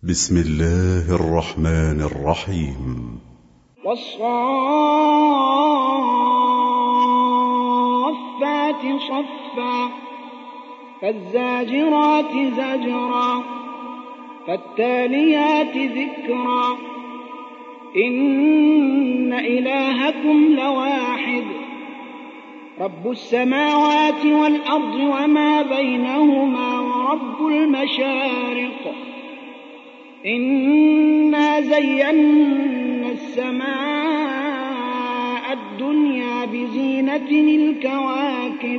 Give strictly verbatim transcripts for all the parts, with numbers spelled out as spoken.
بسم الله الرحمن الرحيم. والصافات صفا فالزاجرات زجرا فالتاليات ذكرا إن إلهكم لواحد رب السماوات والأرض وما بينهما ورب المشارق إنا زينا السماء الدنيا بزينة الكواكب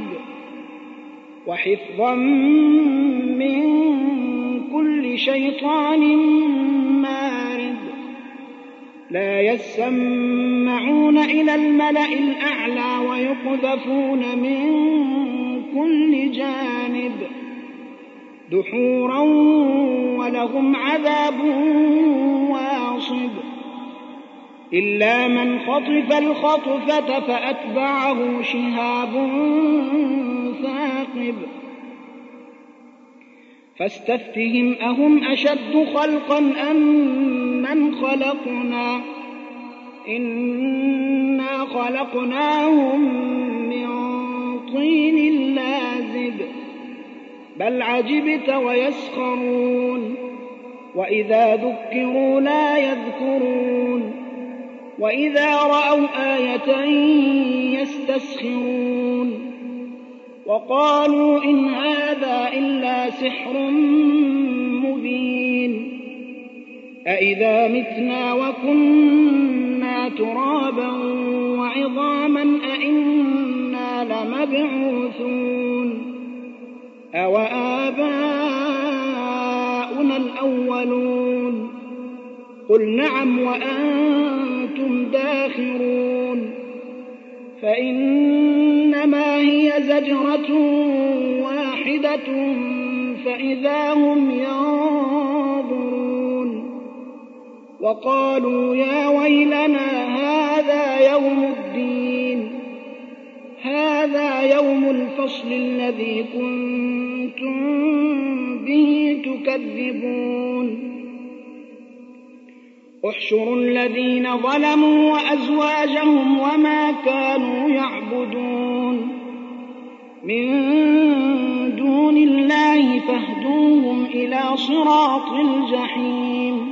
وحفظا من كل شيطان مارد لا يسمعون إلى الملأ الأعلى ويقذفون من كل جانب دحورا ولهم عذاب واصب إلا من خطف الخطفة فأتبعه شهاب ثاقب فاستفتهم أهم أشد خلقا أم من خلقنا إنا خلقناهم من طين لازب بل عجبت ويسخرون وإذا ذكروا لا يذكرون وإذا رأوا آية يستسخرون وقالوا إن هذا إلا سحر مبين أإذا متنا وكنا ترابا وعظاما أإنا لمبعوثون أوآباؤنا الأولون قل نعم وأنتم داخرون فإنما هي زجرة واحدة فإذا هم ينظرون وقالوا يا ويلنا هذا يوم الدين هذا يوم الفصل الذي كنتم به تكذبون احشروا الذين ظلموا وأزواجهم وما كانوا يعبدون من دون الله فاهدوهم إلى صراط الجحيم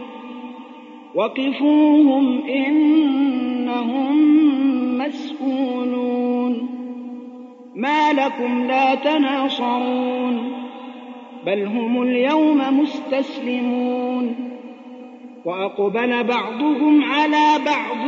وقفوهم إنهم مسؤولون ما لكم لا تناصرون بل هم اليوم مستسلمون وأقبل بعضهم على بعض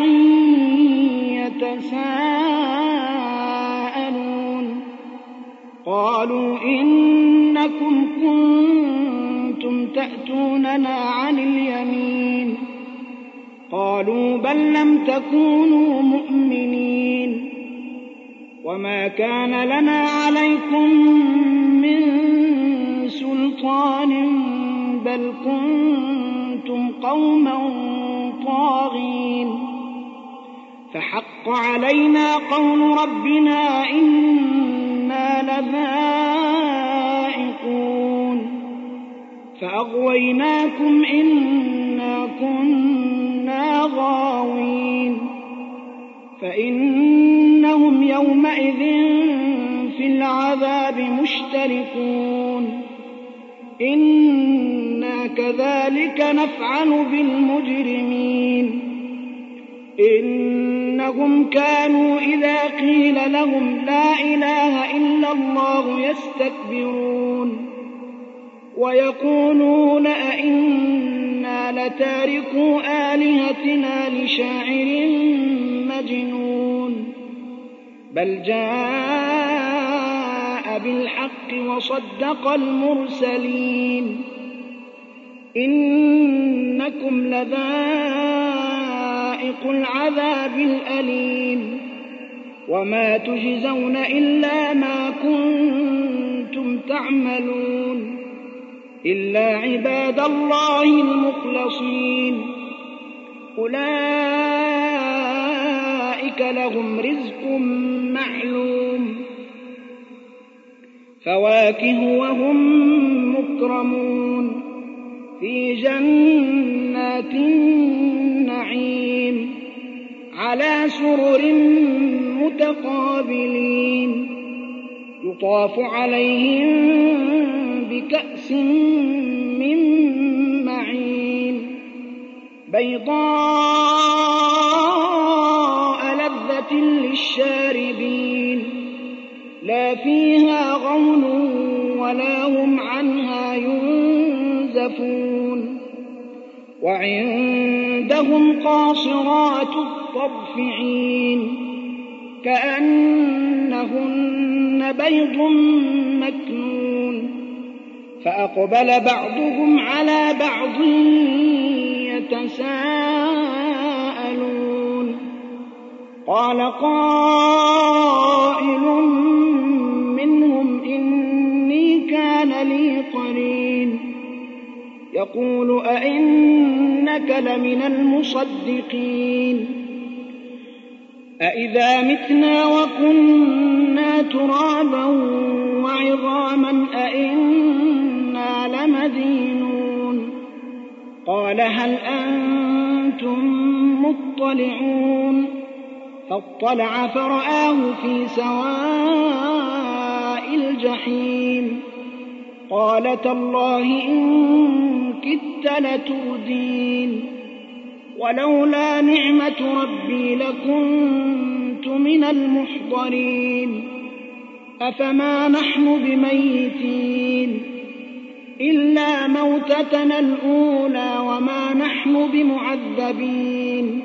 يتساءلون قالوا إنكم كنتم تأتوننا عن اليمين قالوا بل لم تكونوا مؤمنين وما كان لنا عليكم من سلطان بل كنتم قوما طاغين فحق علينا قول ربنا إنا لذائقون فأغويناكم إنا كنا غاوين فإنهم يومئذ في العذاب مشتركون إنا كذلك نفعل بالمجرمين إنهم كانوا إذا قيل لهم لا إله إلا الله يستكبرون ويقولون أئنا لتاركو آلهتنا لشاعر مجنون بل جاء بالحق وصدق المرسلين إنكم لذائق العذاب الأليم وما تجزون إلا ما كنتم تعملون إلا عباد الله المخلصين أولئك لهم رزق معلوم فواكه وهم مكرمون في جنات النعيم على سرر متقابلين يطاف عليهم بكأس من معين بيضاء لذة للشاربين لا فيها غول ولا هم عنها ينزفون وعندهم قاصرات الطرف عين كأنهن بيض مكنون فأقبل بعضهم على بعض يتساءلون قال قائل منهم إني كان لي قرين يقول أئنك لمن المصدقين أئذا متنا وكنا ترابا وعظاما أئنا لمدينون قال هل أنتم مطلعون فاطلع فرآه في سواء الجحيم قال تالله إن كدت لتردين ولولا نعمة ربي لكنت من المحضرين أفما نحن بميتين إلا موتتنا الأولى وما نحن بمعذبين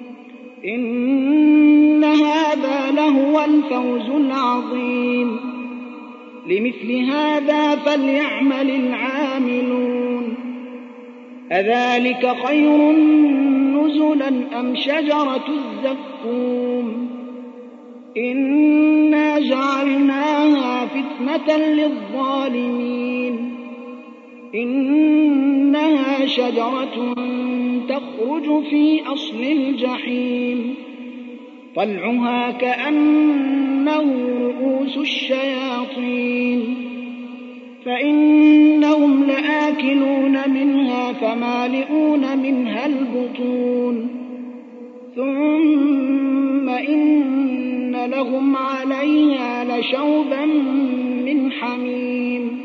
إن هذا لهو الفوز العظيم لمثل هذا فليعمل العاملون أذلك خير نزلا أم شجرة الزقوم إنا جعلناها فتنة للظالمين إنها شجرة تخرج في أصل الجحيم طلعها كأنه رؤوس الشياطين فإنهم لآكلون منها فمالئون منها البطون ثم إن لهم عليها لشوبا من حميم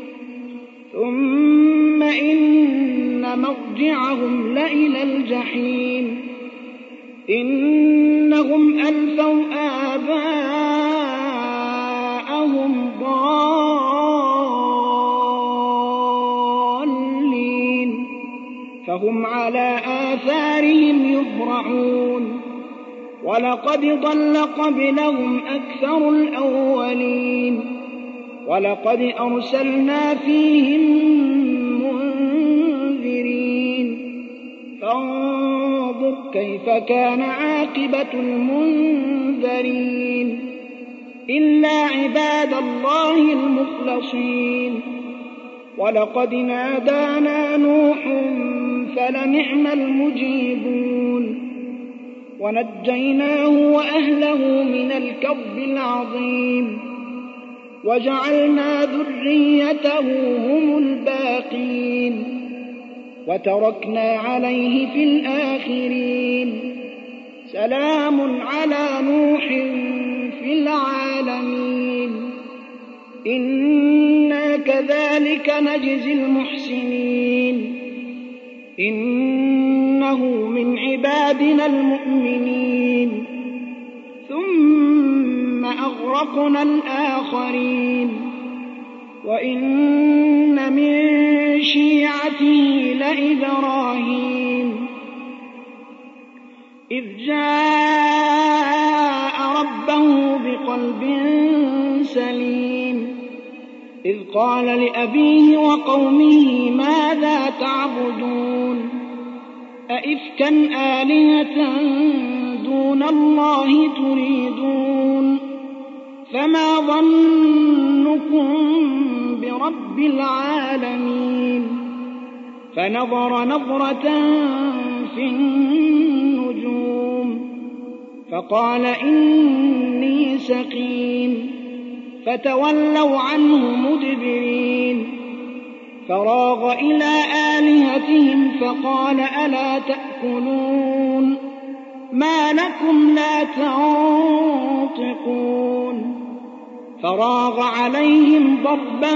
ثم إن مرجعهم لإلى الجحيم إنهم ألفوا آباءهم ضالين فهم على آثارهم يهرعون ولقد ضل قبلهم أكثر الأولين ولقد أرسلنا فيهم منذرين فانظر كيف كان عاقبة المنذرين إلا عباد الله المخلصين ولقد نادانا نوح فلنعم المجيبون ونجيناه وأهله من الكرب العظيم وجعلنا ذريته هم الباقين وتركنا عليه في الآخرين سلام على نوح في العالمين إنا كذلك نجزي المحسنين إنه من عبادنا المؤمنين ثم أغرقنا الآخرين وإن من شيعته لإبراهيم إذ جاء ربه بقلب سليم إذ قال لأبيه وقومه ماذا تعبدون أئفكا آلهة دون الله تريدون فما ظنكم برب العالمين فنظر نظرة في النجوم فقال إني سقيم فتولوا عنه مدبرين فراغ إلى آلهتهم فقال ألا تأكلون ما لكم لا تنطقون فراغ عليهم ضربا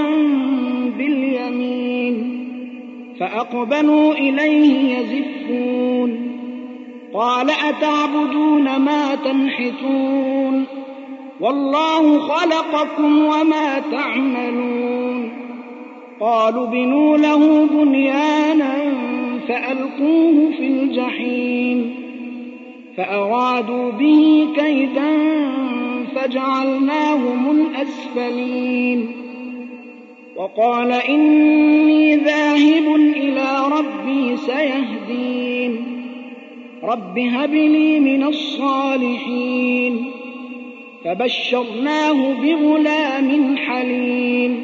باليمين فأقبلوا إليه يزفون قال أتعبدون ما تنحتون والله خلقكم وما تعملون قالوا بنوا له بنيانا فألقوه في الجحيم فأرادوا به كيدا فجعلناهم الأسفلين وقال إني ذاهب إلى ربي سيهدين رب هب لي من الصالحين فبشرناه بغلام حليم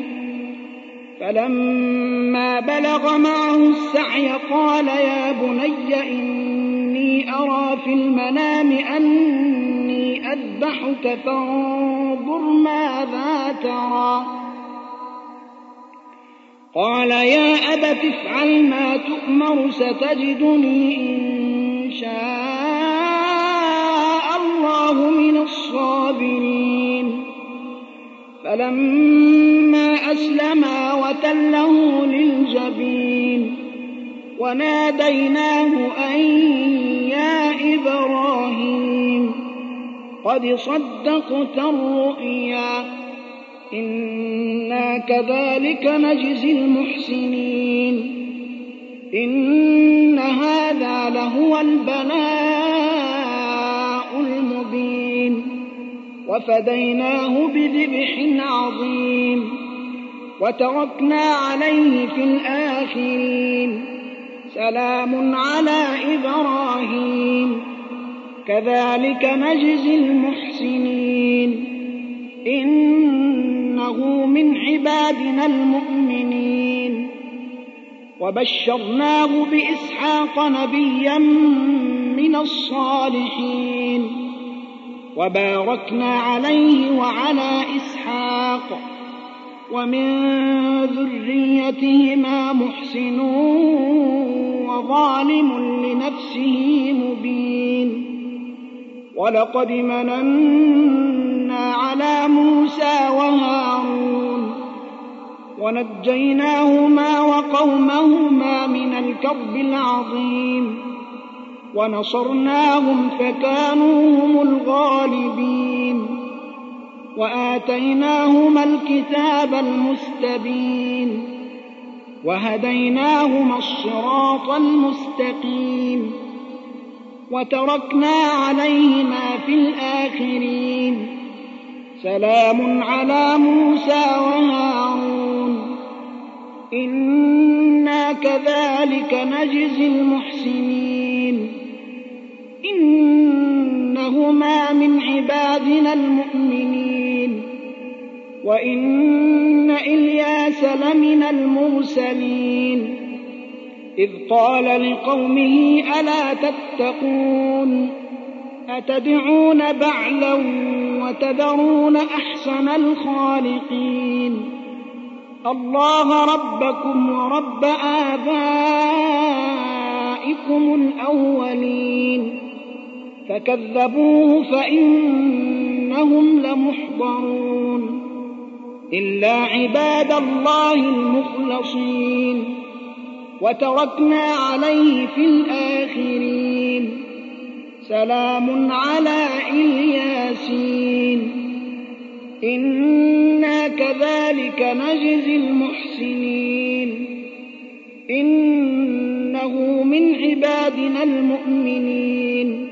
فلما بلغ معه السعي قال يا بني إني أرى في المنام أني أذبحك فانظر ماذا ترى قال يا أبت افعل ما تؤمر ستجدني إن شاء الله من الصابرين فلما أسلما وتله للجبين وناديناه أن يا إبراهيم قد صدقت الرؤيا إنا كذلك نجزي المحسنين إن هذا لهو البلاء المبين وفديناه بذبح عظيم وتركنا عليه في الآخرين سلام على إبراهيم كذلك نجزي المحسنين إنه من عبادنا المؤمنين وبشرناه بإسحاق نبيا من الصالحين وباركنا عليه وعلى إسحاق ومن ذريتهما محسن وظالم لنفسه مبين ولقد مننا على موسى وهارون ونجيناهما وقومهما من الكرب العظيم ونصرناهم فكانوا هم الغالبين وآتيناهما الكتاب المستبين وهديناهما الصراط المستقيم وتركنا عليهما في الآخرين سلام على موسى وهارون إنا كذلك نجزي المحسنين إنهما من عبادنا المؤمنين وإن إلياس لمن المرسلين إذ قال لقومه ألا تتقون أتدعون بعلا وتذرون أحسن الخالقين الله ربكم ورب آبائكم الأولين فكذبوه فإنهم لمحضرون إلا عباد الله المخلصين وتركنا عليه في الآخرين سلام على الياسين إنا كذلك نجزي المحسنين إنه من عبادنا المؤمنين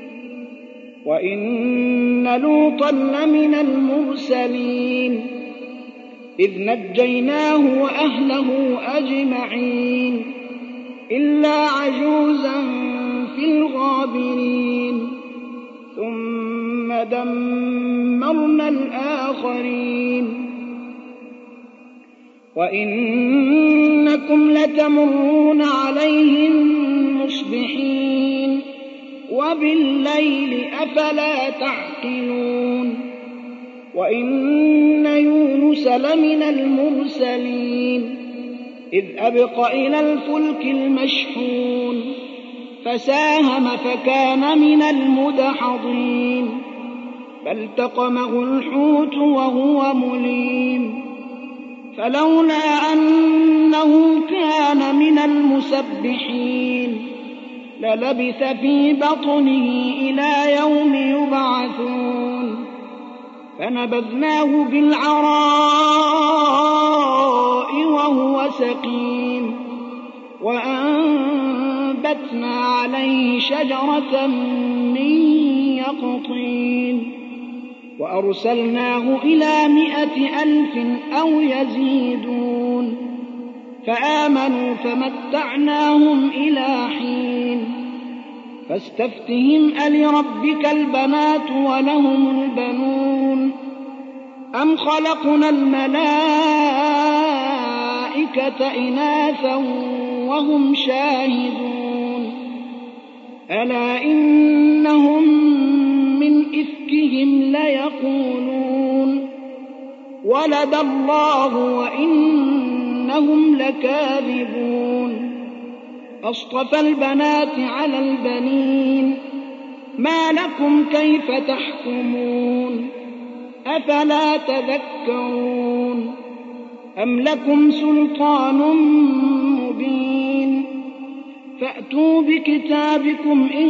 وإن لوطا لمن المرسلين إذ نجيناه وأهله أجمعين إلا عجوزا في الغابرين ثم دمرنا الآخرين وإنكم لتمرون عليهم مصبحين وبالليل أفلا تعقلون وإن يونس لمن المرسلين إذ أبق إلى الفلك المشحون فساهم فكان من المدحضين فالتقمه الحوت وهو مليم فلولا أنه كان من المسبحين للبث في بطنه إلى يوم يبعثون فنبذناه بالعراء وهو سقيم وأنبتنا عليه شجرة من يقطين وأرسلناه إلى مائة ألف أو يزيدون فآمنوا فمتعناهم إلى حين فاستفتهم ألربك البنات ولهم البنون أم خلقنا الملائكة إناثا وهم شاهدون ألا إنهم من إفكهم ليقولون ولد الله وإنهم لكاذبون أصطفى البنات على البنين ما لكم كيف تحكمون أفلا تذكرون أم لكم سلطان مبين فأتوا بكتابكم إن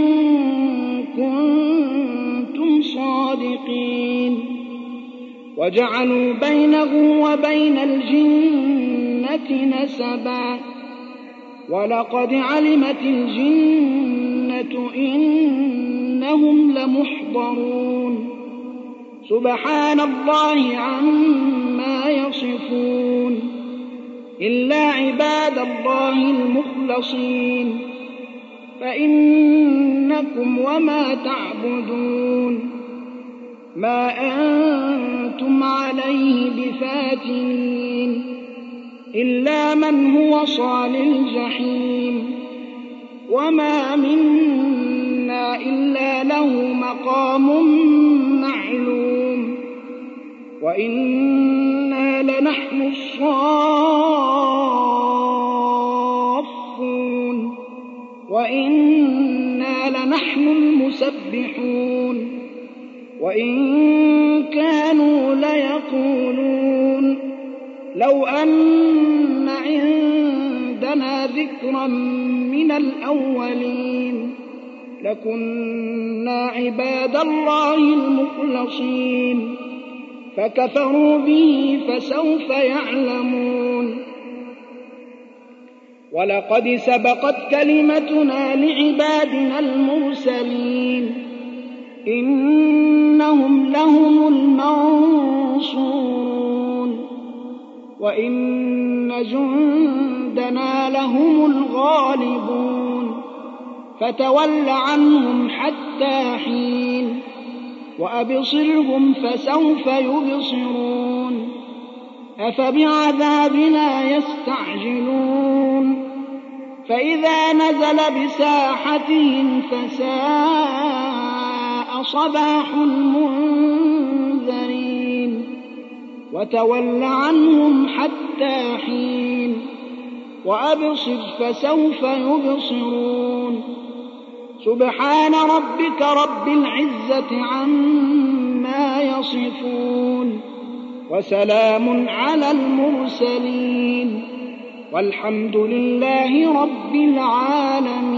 كنتم صادقين وجعلوا بينه وبين الجنة نسبا ولقد علمت الجنة إنهم لمحضرون سبحان الله عما يصفون إلا عباد الله المخلصين فإنكم وما تعبدون ما أنتم عليه بفاتنين إلا من هو صال الجحيم وما منا إلا له مقام معلوم وإنا لنحن الصافون وإنا لنحن المسبحون وإن كانوا ليقولون لو أن عندنا ذكرا من الأولين لكنا عباد الله المخلصين فكفروا به فسوف يعلمون ولقد سبقت كلمتنا لعبادنا المرسلين إنهم لهم المنصورون وإن جندنا لهم الغالبون فتول عنهم حتى حين وأبصرهم فسوف يبصرون أفبعذابنا يستعجلون فإذا نزل بساحتهم فساء صباح المنذرين وتول عنهم حتى حين وأبصر فسوف يبصرون سبحان ربك رب العزة عما يصفون وسلام على المرسلين والحمد لله رب العالمين.